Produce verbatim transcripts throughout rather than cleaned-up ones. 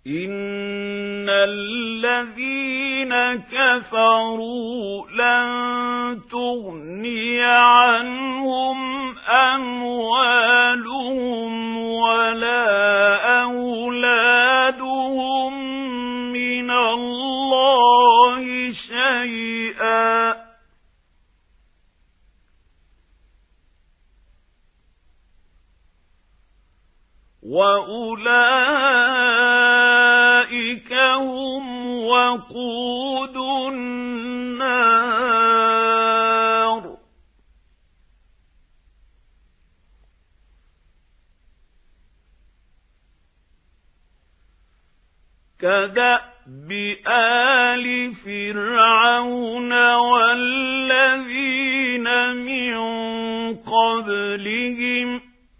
إن الذين كفروا لن تغني عنهم أموالهم ولا أولادهم من الله شيئا وأولئك هم وقود النار كدأب آل فرعون والذين من قبلهم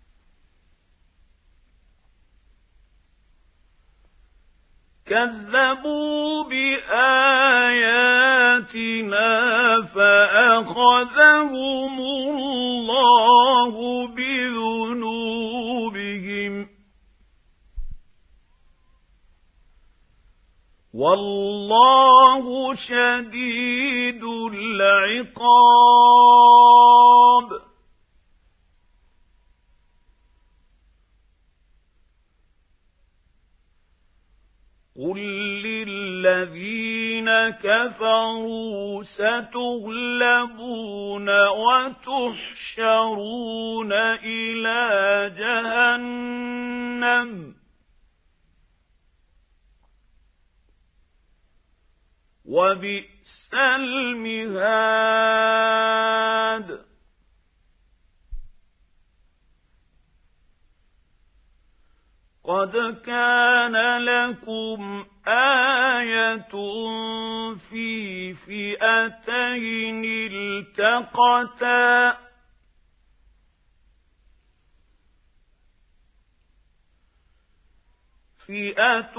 كذبوا بآياتنا فأخذهم الله بذنوبهم والله شديد العقاب قل للذين كفروا ستغلبون وتحشرون إلى جهنم وبئس المهاد قد كان لكم آية في فئتين التقتا فئة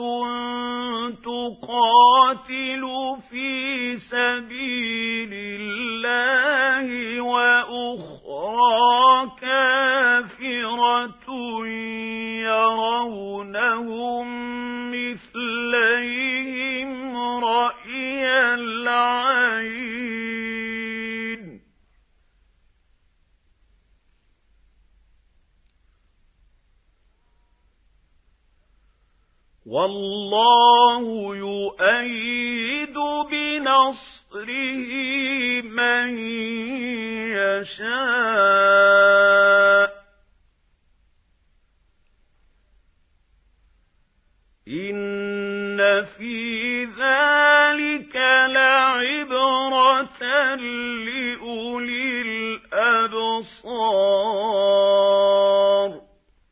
تقاتل في سبيل الله وأخرى كافرة يرونهم مثليهم رأي العين والله يؤيد بنصره من يشاء إن في ذلك لعبرة لأولي الأبصار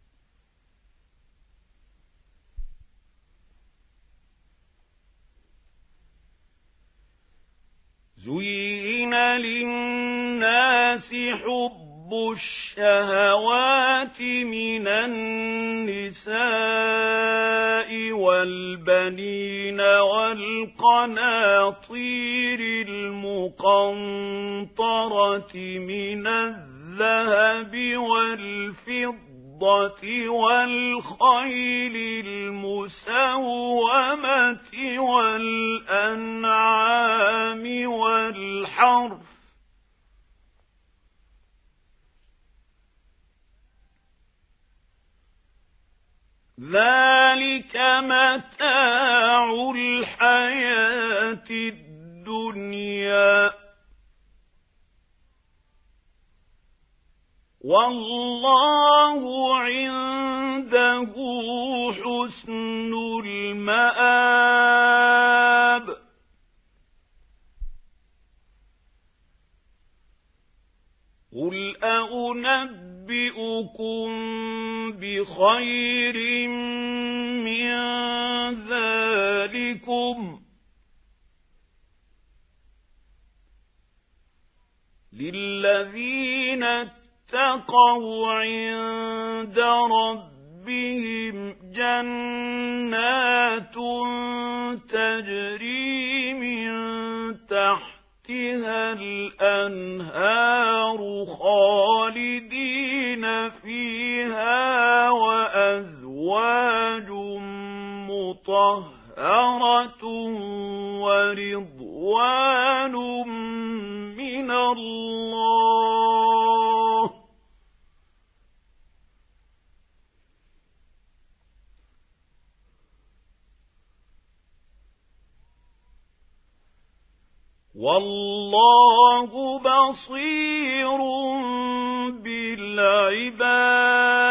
زين للناس حب الشهوات من النساء والبنين والقناطير المقنطرة من الذهب والفضة والخيل المسومة والأنعام والحرث ذلك متاع الحياة الدنيا والله عنده حسن المآب قل أنبئكم بخير من ذلكم للذين اتقوا عند ربهم جنات تجري من تحتها الأنهار خالدين فيها وأزواج مطهرة مُطَهَّرَةٌ وَرِضْوَانٌ مِّنَ اللَّهِ ۗ وَاللَّهُ بَصِيرٌ بِالْعِبَادِ.